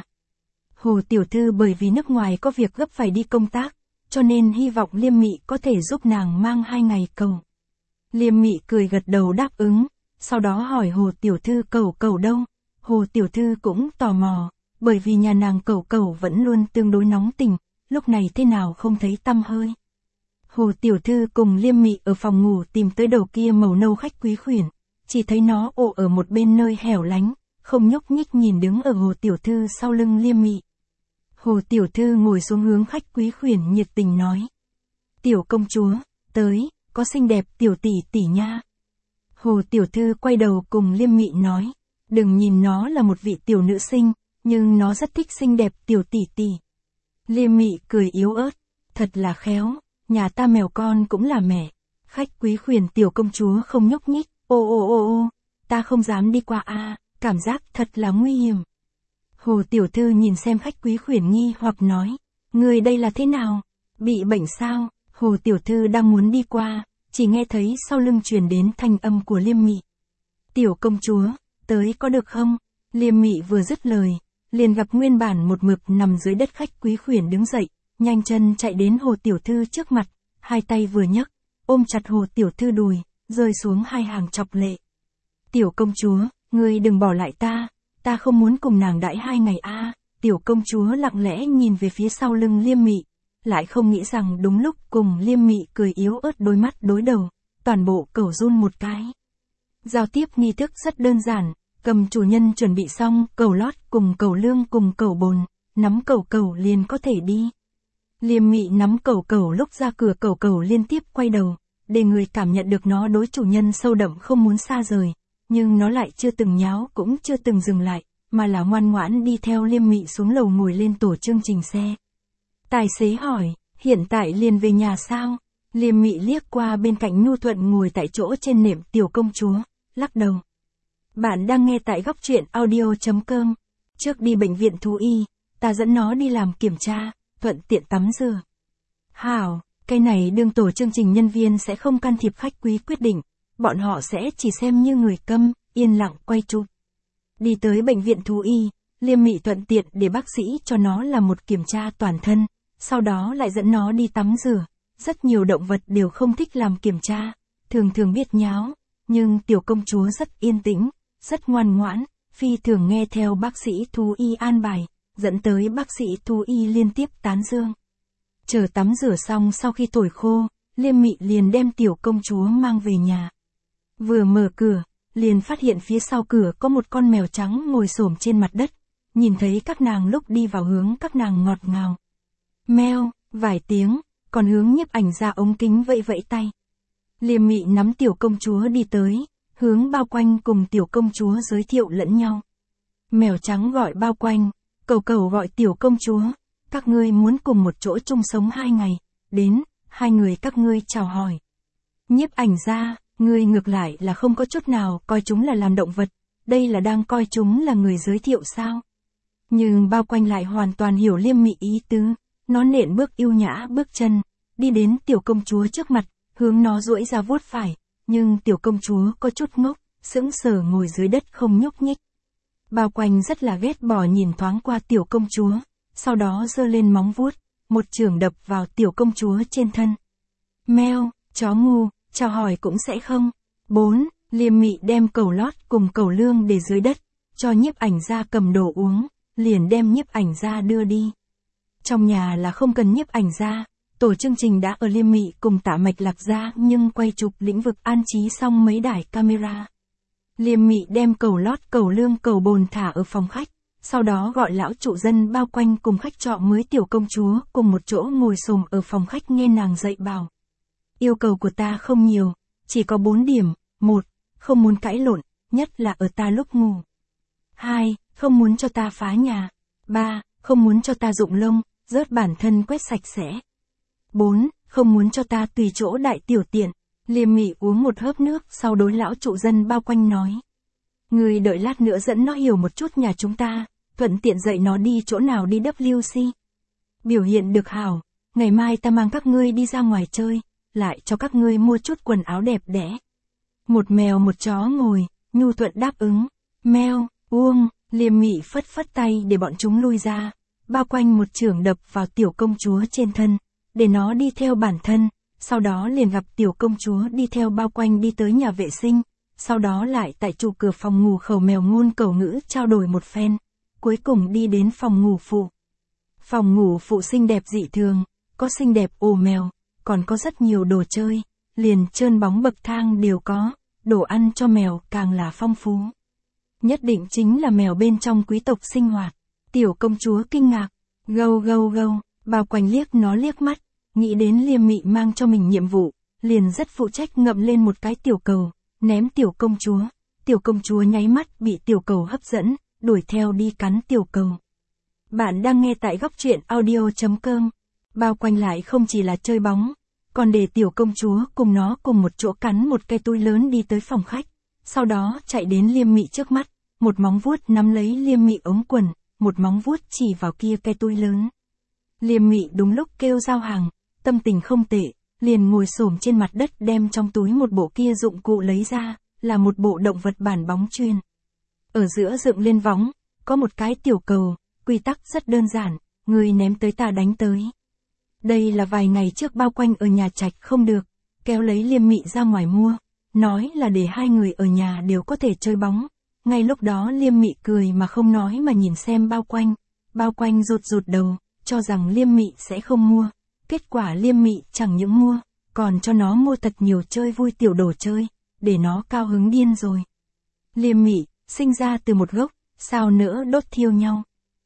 Hồ Tiểu Thư bởi vì nước ngoài có việc gấp phải đi công tác, cho nên hy vọng Liêm Mị có thể giúp nàng mang 2 ngày cầu. Liêm Mị cười gật đầu đáp ứng, sau đó hỏi Hồ Tiểu Thư cầu đâu. Hồ Tiểu Thư cũng tò mò, bởi vì nhà nàng cầu vẫn luôn tương đối nóng tình, lúc này thế nào không thấy tăm hơi. Hồ Tiểu Thư cùng Liêm Mị ở phòng ngủ tìm tới đầu kia màu nâu khách quý khuyển, chỉ thấy nó ổ ở một bên nơi hẻo lánh, không nhúc nhích nhìn đứng ở Hồ Tiểu Thư sau lưng Liêm Mị. Hồ Tiểu Thư ngồi xuống hướng khách quý khuyển nhiệt tình nói. Tiểu công chúa, tới, có xinh đẹp tiểu tỷ tỷ nha. Hồ Tiểu Thư quay đầu cùng Liêm Mị nói, đừng nhìn nó là một vị tiểu nữ sinh, nhưng nó rất thích xinh đẹp tiểu tỷ tỷ. Liêm Mị cười yếu ớt, thật là khéo, nhà ta mèo con cũng là mẹ. Khách quý khuyển tiểu công chúa không nhúc nhích, ô, ta không dám đi qua cảm giác thật là nguy hiểm. Hồ Tiểu Thư nhìn xem khách quý khuyển nghi hoặc nói, người đây là thế nào, bị bệnh sao? Hồ Tiểu Thư đang muốn đi qua, chỉ nghe thấy sau lưng truyền đến thanh âm của Liêm Mị. Tiểu công chúa, tới có được không? Liêm Mị vừa dứt lời, liền gặp nguyên bản một mực nằm dưới đất khách quý khuyển đứng dậy, nhanh chân chạy đến Hồ Tiểu Thư trước mặt, hai tay vừa nhấc, ôm chặt Hồ Tiểu Thư đùi, rơi xuống hai hàng chọc lệ. Tiểu công chúa, ngươi đừng bỏ lại ta không muốn cùng nàng đãi 2 ngày Tiểu công chúa lặng lẽ nhìn về phía sau lưng Liêm Mị, lại không nghĩ rằng đúng lúc cùng Liêm Mị cười yếu ớt đôi mắt đối đầu, toàn bộ cẩu run một cái. Giao tiếp nghi thức rất đơn giản, cầm chủ nhân chuẩn bị xong cẩu lót cùng cẩu lương cùng cẩu bồn, nắm cẩu liền có thể đi. Liêm Mị nắm cẩu lúc ra cửa cẩu liên tiếp quay đầu, để người cảm nhận được nó đối chủ nhân sâu đậm không muốn xa rời, nhưng nó lại chưa từng nháo cũng chưa từng dừng lại, mà là ngoan ngoãn đi theo Liêm Mị xuống lầu ngồi lên tổ chương trình xe. Tài xế hỏi, hiện tại liền về nhà sao? Liêm Mị liếc qua bên cạnh nhu thuận ngồi tại chỗ trên nệm tiểu công chúa, lắc đầu. Bạn đang nghe tại góc truyện audio.com. Trước đi bệnh viện thú y, ta dẫn nó đi làm kiểm tra, thuận tiện tắm rửa. Hảo, cái này đương tổ chương trình nhân viên sẽ không can thiệp khách quý quyết định, bọn họ sẽ chỉ xem như người câm, yên lặng quay chụp. Đi tới bệnh viện thú y, Liêm Mị thuận tiện để bác sĩ cho nó làm một kiểm tra toàn thân, sau đó lại dẫn nó đi tắm rửa. Rất nhiều động vật đều không thích làm kiểm tra, thường biết nháo, nhưng tiểu công chúa rất yên tĩnh, rất ngoan ngoãn, phi thường nghe theo bác sĩ thú y an bài, dẫn tới bác sĩ thú y liên tiếp tán dương. Chờ tắm rửa xong sau khi thổi khô, Liêm Mị liền đem tiểu công chúa mang về nhà. Vừa mở cửa, liền phát hiện phía sau cửa có một con mèo trắng ngồi xổm trên mặt đất, nhìn thấy các nàng lúc đi vào hướng các nàng ngọt ngào. Meo, vài tiếng, còn hướng Nhiếp Ảnh Gia ống kính vẫy vẫy tay. Liêm Mị nắm tiểu công chúa đi tới, hướng Bao Quanh cùng tiểu công chúa giới thiệu lẫn nhau. Mèo trắng gọi Bao Quanh, Cẩu Cẩu gọi tiểu công chúa, các ngươi muốn cùng một chỗ chung sống 2 ngày, đến, hai người các ngươi chào hỏi. Nhiếp Ảnh Gia, ngươi ngược lại là không có chút nào coi chúng là làm động vật, đây là đang coi chúng là người giới thiệu sao? Nhưng Bao Quanh lại hoàn toàn hiểu Liêm Mị ý tứ, nó nện bước yêu nhã bước chân, đi đến tiểu công chúa trước mặt, hướng nó duỗi ra vuốt phải, nhưng tiểu công chúa có chút ngốc, sững sờ ngồi dưới đất không nhúc nhích. Bao Quanh rất là ghét bỏ nhìn thoáng qua tiểu công chúa, sau đó giơ lên móng vuốt, một chưởng đập vào tiểu công chúa trên thân. Meo, chó ngu, chào hỏi cũng sẽ không. 4. Liêm Mị đem cẩu lót cùng cẩu lương để dưới đất, cho Nhiếp Ảnh Gia cầm đồ uống, liền đem Nhiếp Ảnh Gia đưa đi. Trong nhà là không cần Nhiếp Ảnh Gia, tổ chương trình đã ở Liêm Mị cùng Tạ Mạch Lạc gia nhưng quay chụp lĩnh vực an trí xong mấy đài camera. Liêm Mị đem cẩu lót cẩu lương cẩu bồn thả ở phòng khách, sau đó gọi lão trụ dân Bao Quanh cùng khách trọ mới tiểu công chúa cùng một chỗ ngồi xổm ở phòng khách nghe nàng dạy bảo. Yêu cầu của ta không nhiều, chỉ có 4 điểm. 1. Không muốn cãi lộn, nhất là ở ta lúc ngủ. 2. Không muốn cho ta phá nhà. 3. Không muốn cho ta rụng lông, rớt bản thân quét sạch sẽ. 4. Không muốn cho ta tùy chỗ đại tiểu tiện. Liêm Mị uống một hớp nước sau đối lão trụ dân Bao Quanh nói. Người đợi lát nữa dẫn nó hiểu một chút nhà chúng ta, thuận tiện dạy nó đi chỗ nào đi WC. Biểu hiện được hảo, ngày mai ta mang các ngươi đi ra ngoài chơi, lại cho các ngươi mua chút quần áo đẹp đẽ. Một mèo một chó ngồi, nhu thuận đáp ứng. Meo, uông, Liêm Mị phất phất tay để bọn chúng lui ra. Bao Quanh một chưởng đập vào tiểu công chúa trên thân, để nó đi theo bản thân, sau đó liền gặp tiểu công chúa đi theo Bao Quanh đi tới nhà vệ sinh, sau đó lại tại trụ cửa phòng ngủ khẩu mèo ngôn cẩu ngữ trao đổi một phen, cuối cùng đi đến phòng ngủ phụ. Phòng ngủ phụ xinh đẹp dị thường, có xinh đẹp ổ mèo, còn có rất nhiều đồ chơi, liền trơn bóng bậc thang đều có, đồ ăn cho mèo càng là phong phú. Nhất định chính là mèo bên trong quý tộc sinh hoạt. Tiểu công chúa kinh ngạc, gâu gâu gâu, Bao Quanh liếc nó liếc mắt, nghĩ đến Liêm Mị mang cho mình nhiệm vụ, liền rất phụ trách ngậm lên một cái tiểu cầu, ném tiểu công chúa nháy mắt bị tiểu cầu hấp dẫn, đuổi theo đi cắn tiểu cầu. Bạn đang nghe tại góc truyện audio.com. Bao Quanh lại không chỉ là chơi bóng, còn để tiểu công chúa cùng nó cùng một chỗ cắn một cái túi lớn đi tới phòng khách, sau đó chạy đến Liêm Mị trước mắt, một móng vuốt nắm lấy Liêm Mị ống quần, một móng vuốt chỉ vào kia cái túi lớn. Liêm Mị đúng lúc kêu giao hàng, tâm tình không tệ, liền ngồi xổm trên mặt đất đem trong túi một bộ kia dụng cụ lấy ra, là một bộ động vật bản bóng chuyền. Ở giữa dựng lên võng, có một cái tiểu cầu, quy tắc rất đơn giản, người ném tới ta đánh tới. Đây là vài ngày trước Bao Quanh ở nhà trạch không được, kéo lấy Liêm Mị ra ngoài mua, nói là để hai người ở nhà đều có thể chơi bóng. Ngay lúc đó Liêm Mị cười mà không nói mà nhìn xem Bao Quanh rụt đầu, cho rằng Liêm Mị sẽ không mua. Kết quả Liêm Mị chẳng những mua, còn cho nó mua thật nhiều chơi vui tiểu đồ chơi, để nó cao hứng điên rồi. Liêm Mị, sinh ra từ một gốc, sao nỡ đốt thiêu nhau.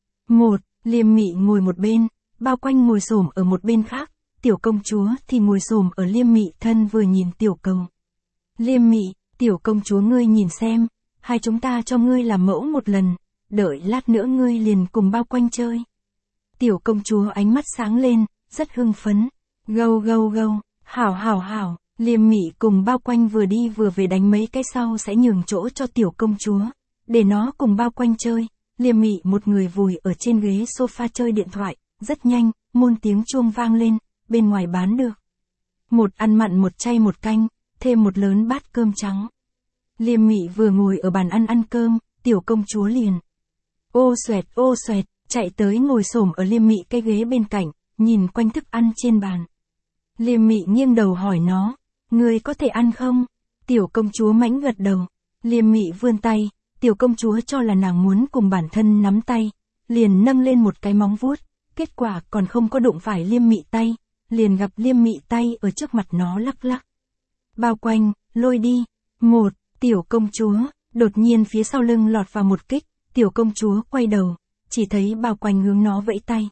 Liêm Mị ngồi một bên, Bao Quanh ngồi xổm ở một bên khác, tiểu công chúa thì ngồi xổm ở Liêm Mị thân vừa nhìn tiểu cầu. Liêm Mị, tiểu công chúa ngươi nhìn xem, hai chúng ta cho ngươi làm mẫu một lần, đợi lát nữa ngươi liền cùng Bao Quanh chơi. Tiểu công chúa ánh mắt sáng lên, rất hưng phấn. Gâu gâu gâu, hảo, Liêm Mị cùng Bao Quanh vừa đi vừa về đánh mấy cái sau sẽ nhường chỗ cho tiểu công chúa, để nó cùng Bao Quanh chơi. Liêm Mị một người vùi ở trên ghế sofa chơi điện thoại, rất nhanh, môn tiếng chuông vang lên, bên ngoài bán được. Một ăn mặn một chay một canh, thêm một lớn bát cơm trắng. Liêm Mị vừa ngồi ở bàn ăn cơm, tiểu công chúa liền. Ô xoẹt, chạy tới ngồi xổm ở Liêm Mị cái ghế bên cạnh, nhìn quanh thức ăn trên bàn. Liêm Mị nghiêng đầu hỏi nó, ngươi có thể ăn không? Tiểu công chúa mãnh gật đầu. Liêm Mị vươn tay, tiểu công chúa cho là nàng muốn cùng bản thân nắm tay, liền nâng lên một cái móng vuốt, kết quả còn không có đụng phải Liêm Mị tay, liền gặp Liêm Mị tay ở trước mặt nó lắc lắc. Bao quanh, lôi đi. Một, tiểu công chúa, đột nhiên phía sau lưng lọt vào một kích, tiểu công chúa quay đầu, chỉ thấy bao quanh hướng nó vẫy tay.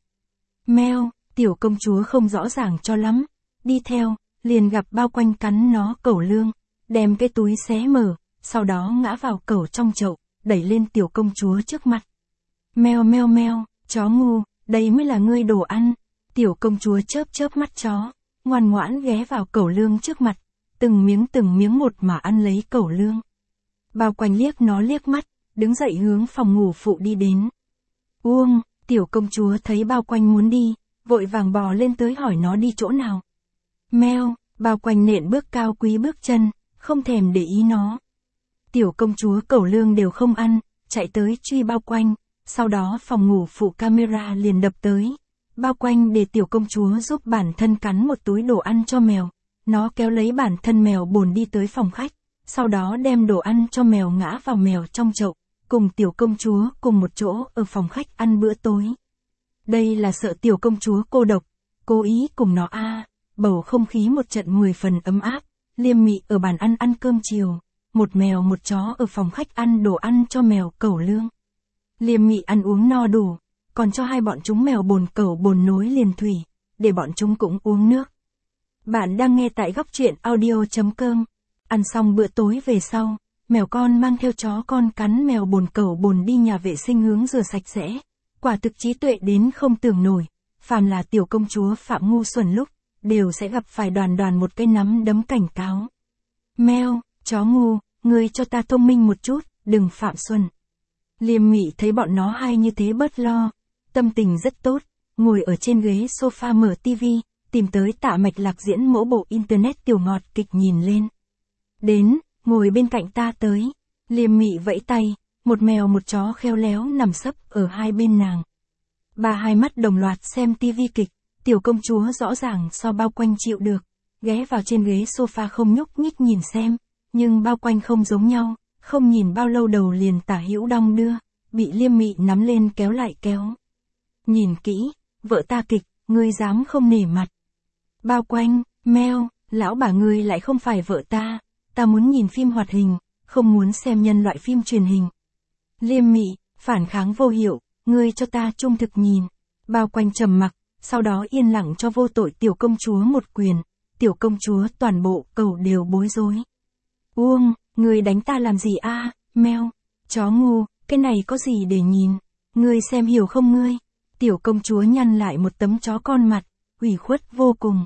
Meo, tiểu công chúa không rõ ràng cho lắm, đi theo, liền gặp bao quanh cắn nó cẩu lương, đem cái túi xé mở, sau đó ngã vào cẩu trong chậu, đẩy lên tiểu công chúa trước mặt. Meo meo meo, chó ngu, đây mới là ngươi đồ ăn. Tiểu công chúa chớp chớp mắt chó, ngoan ngoãn ghé vào cẩu lương trước mặt, từng miếng một mà ăn lấy cẩu lương. Bao quanh liếc nó liếc mắt, đứng dậy hướng phòng ngủ phụ đi đến. Uông, tiểu công chúa thấy bao quanh muốn đi, vội vàng bò lên tới hỏi nó đi chỗ nào. Meo, bao quanh nện bước cao quý bước chân, không thèm để ý nó. Tiểu công chúa cẩu lương đều không ăn, chạy tới truy bao quanh, sau đó phòng ngủ phụ camera liền đập tới. Bao quanh để tiểu công chúa giúp bản thân cắn một túi đồ ăn cho mèo, nó kéo lấy bản thân mèo bồn đi tới phòng khách, sau đó đem đồ ăn cho mèo ngã vào mèo trong chậu, cùng tiểu công chúa cùng một chỗ ở phòng khách ăn bữa tối. Đây là sợ tiểu công chúa cô độc, cố ý cùng nó bầu không khí một trận 10 phần ấm áp. Liêm Mị ở bàn ăn cơm chiều, một mèo một chó ở phòng khách ăn đồ ăn cho mèo cẩu lương. Liêm Mị ăn uống no đủ, còn cho hai bọn chúng mèo bồn cẩu bồn nối liền thủy, để bọn chúng cũng uống nước. Bạn đang nghe tại góc truyện audio.com. Ăn xong bữa tối về sau, mèo con mang theo chó con cắn mèo bồn cẩu bồn đi nhà vệ sinh hướng rửa sạch sẽ. Quả thực trí tuệ đến không tưởng nổi, phàm là tiểu công chúa phạm ngu xuẩn lúc, đều sẽ gặp phải đoàn một cái nắm đấm cảnh cáo. Meo, chó ngu, ngươi cho ta thông minh một chút, đừng phạm xuẩn. Liêm Mị thấy bọn nó hai như thế bớt lo, tâm tình rất tốt, ngồi ở trên ghế sofa mở tivi, tìm tới Tạ Mạch Lạc diễn mẫu bộ internet tiểu ngọt kịch nhìn lên. Đến, ngồi bên cạnh ta tới. Liêm Mị vẫy tay, một mèo một chó khéo léo nằm sấp ở hai bên nàng. Ba hai mắt đồng loạt xem tivi kịch, tiểu công chúa rõ ràng so bao quanh chịu được, ghé vào trên ghế sofa không nhúc nhích nhìn xem, nhưng bao quanh không giống nhau, không nhìn bao lâu đầu liền tả hữu đong đưa, bị Liêm Mị nắm lên kéo lại kéo. Nhìn kỹ, vợ ta kịch, ngươi dám không nể mặt. Bao quanh, meo, lão bà ngươi lại không phải vợ ta muốn nhìn phim hoạt hình, không muốn xem nhân loại phim truyền hình. Liêm Mị, phản kháng vô hiệu, ngươi cho ta trung thực nhìn. Bao quanh trầm mặc, sau đó yên lặng cho vô tội tiểu công chúa một quyền, tiểu công chúa toàn bộ cầu đều bối rối. Uông, ngươi đánh ta làm gì meo, chó ngu, cái này có gì để nhìn, ngươi xem hiểu không ngươi? Tiểu công chúa nhăn lại một tấm chó con mặt, ủy khuất vô cùng.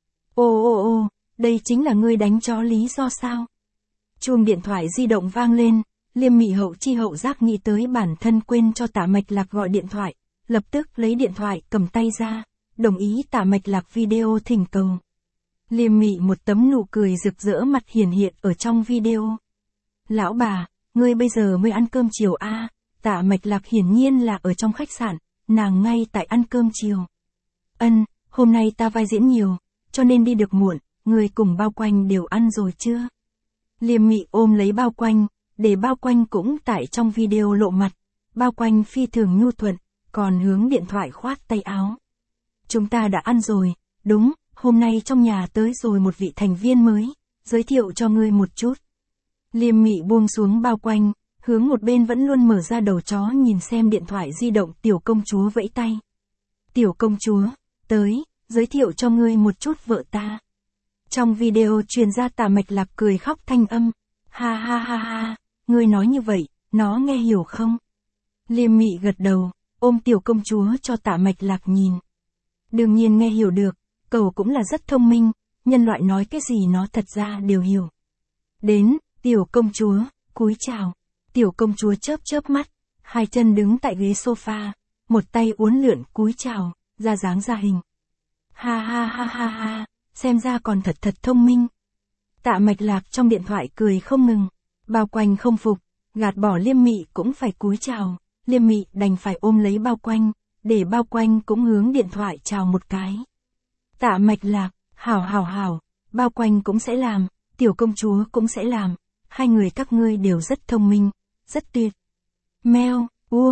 Ô, đây chính là ngươi đánh chó lý do sao? Chuông điện thoại di động vang lên, Liêm Mị hậu chi hậu giác nghĩ tới bản thân quên cho Tạ Mạch Lạc gọi điện thoại, lập tức lấy điện thoại cầm tay ra, đồng ý Tạ Mạch Lạc video thỉnh cầu. Liêm Mị một tấm nụ cười rực rỡ mặt hiển hiện ở trong video. Lão bà, ngươi bây giờ mới ăn cơm chiều Tạ Mạch Lạc hiển nhiên là ở trong khách sạn, nàng ngay tại ăn cơm chiều. Hôm nay ta vai diễn nhiều, cho nên đi được muộn, ngươi cùng bao quanh đều ăn rồi chưa? Liêm Mị ôm lấy bao quanh, để bao quanh cũng tại trong video lộ mặt, bao quanh phi thường nhu thuận, còn hướng điện thoại khoát tay áo. Chúng ta đã ăn rồi, đúng, hôm nay trong nhà tới rồi một vị thành viên mới, giới thiệu cho ngươi một chút. Liêm Mị buông xuống bao quanh, hướng một bên vẫn luôn mở ra đầu chó nhìn xem điện thoại di động tiểu công chúa vẫy tay. Tiểu công chúa, tới, giới thiệu cho ngươi một chút vợ ta. Trong video truyền ra Tạ Mạch Lạc cười khóc thanh âm. Ha, ngươi nói như vậy, nó nghe hiểu không? Liêm Mị gật đầu, ôm tiểu công chúa cho Tạ Mạch Lạc nhìn. Đương nhiên nghe hiểu được, cậu cũng là rất thông minh, nhân loại nói cái gì nó thật ra đều hiểu. Đến, tiểu công chúa, cúi chào. Tiểu công chúa chớp chớp mắt, hai chân đứng tại ghế sofa, một tay uốn lượn cúi chào, ra dáng ra hình. Ha, xem ra còn thật thông minh. Tạ Mạch Lạc trong điện thoại cười không ngừng, bao quanh không phục, gạt bỏ Liêm Mị cũng phải cúi chào, Liêm Mị đành phải ôm lấy bao quanh, để bao quanh cũng hướng điện thoại chào một cái. Tạ Mạch Lạc, hảo, bao quanh cũng sẽ làm, tiểu công chúa cũng sẽ làm, hai người các ngươi đều rất thông minh, rất tuyệt. Meo, Uông,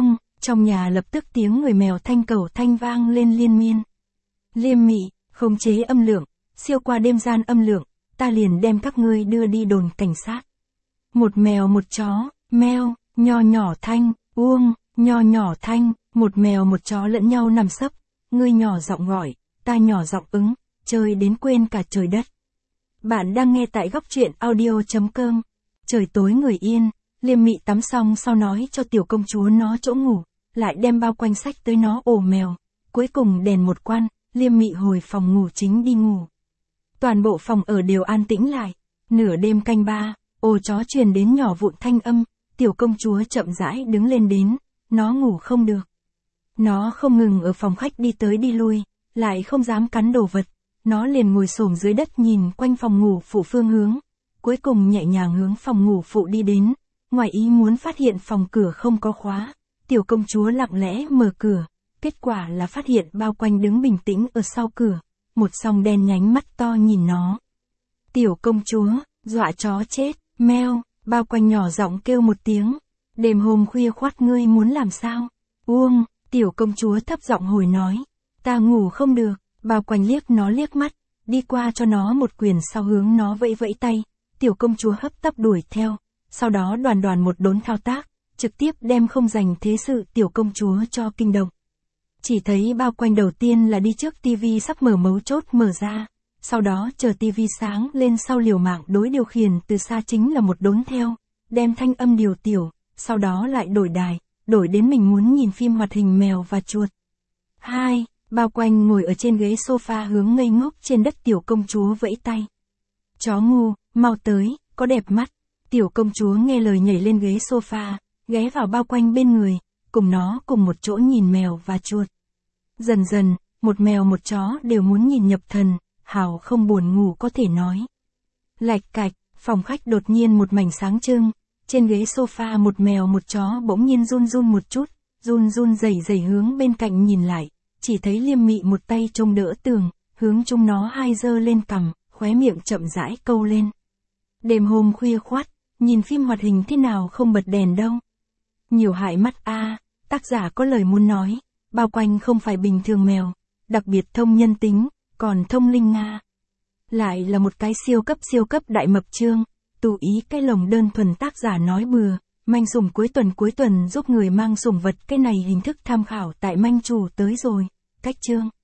Trong nhà lập tức tiếng người mèo thanh cầu thanh vang lên liên miên. Liêm Mị, khống chế âm lượng, siêu qua đêm gian âm lượng, ta liền đem các ngươi đưa đi đồn cảnh sát. Một mèo một chó, meo, nho nhỏ thanh, uông, nho nhỏ thanh, một mèo một chó lẫn nhau nằm sấp, ngươi nhỏ giọng gọi, ta nhỏ giọng ứng, chơi đến quên cả trời đất. Bạn đang nghe tại góc truyện audio.com. Trời tối người yên, Liêm Mị tắm xong sau nói cho tiểu công chúa nó chỗ ngủ, lại đem bao quanh sách tới nó ổ mèo. Cuối cùng đèn một quan, Liêm Mị hồi phòng ngủ chính đi ngủ. Toàn bộ phòng ở đều an tĩnh lại. Nửa đêm canh ba, ồ chó truyền đến nhỏ vụn thanh âm, tiểu công chúa chậm rãi đứng lên đến, nó ngủ không được. Nó không ngừng ở phòng khách đi tới đi lui, lại không dám cắn đồ vật, nó liền ngồi xổm dưới đất nhìn quanh phòng ngủ phụ phương hướng, cuối cùng nhẹ nhàng hướng phòng ngủ phụ đi đến, ngoài ý muốn phát hiện phòng cửa không có khóa, tiểu công chúa lặng lẽ mở cửa, kết quả là phát hiện bao quanh đứng bình tĩnh ở sau cửa, một song đen nhánh mắt to nhìn nó. Tiểu công chúa, dọa chó chết, meo, bao quanh nhỏ giọng kêu một tiếng, đêm hôm khuya khoắt ngươi muốn làm sao? Uông, tiểu công chúa thấp giọng hồi nói, ta ngủ không được, bao quanh liếc nó liếc mắt, đi qua cho nó một quyền sau hướng nó vẫy vẫy tay, tiểu công chúa hấp tấp đuổi theo, sau đó đoàn một đốn thao tác, trực tiếp đem không dành thế sự tiểu công chúa cho kinh động. Chỉ thấy bao quanh đầu tiên là đi trước tivi sắp mở mấu chốt mở ra, sau đó chờ tivi sáng lên sau liều mạng đối điều khiển từ xa chính là một đốn theo, đem thanh âm điều tiểu, sau đó lại đổi đài, đổi đến mình muốn nhìn phim hoạt hình mèo và chuột. 2. Bao quanh ngồi ở trên ghế sofa hướng ngây ngốc trên đất tiểu công chúa vẫy tay. Chó ngu, mau tới, có đẹp mắt. Tiểu công chúa nghe lời nhảy lên ghế sofa, ghé vào bao quanh bên người, cùng nó cùng một chỗ nhìn mèo và chuột. Dần dần, một mèo một chó đều muốn nhìn nhập thần, hào không buồn ngủ có thể nói. Lạch cạch, phòng khách đột nhiên một mảnh sáng trưng, trên ghế sofa một mèo một chó bỗng nhiên run run một chút, run rẩy hướng bên cạnh nhìn lại, chỉ thấy Liêm Mị một tay trông đỡ tường, hướng chúng nó hai giơ lên cằm, khóe miệng chậm rãi câu lên. Đêm hôm khuya khoắt, nhìn phim hoạt hình thế nào không bật đèn đâu. Nhiều hại mắt a, tác giả có lời muốn nói, bao quanh không phải bình thường mèo, đặc biệt thông nhân tính, còn thông linh Nga. Lại là một cái siêu cấp đại mập chương, tùy ý cái lồng đơn thuần tác giả nói bừa, manh sủng cuối tuần giúp người mang sủng vật cái này hình thức tham khảo tại manh chủ tới rồi, cách chương.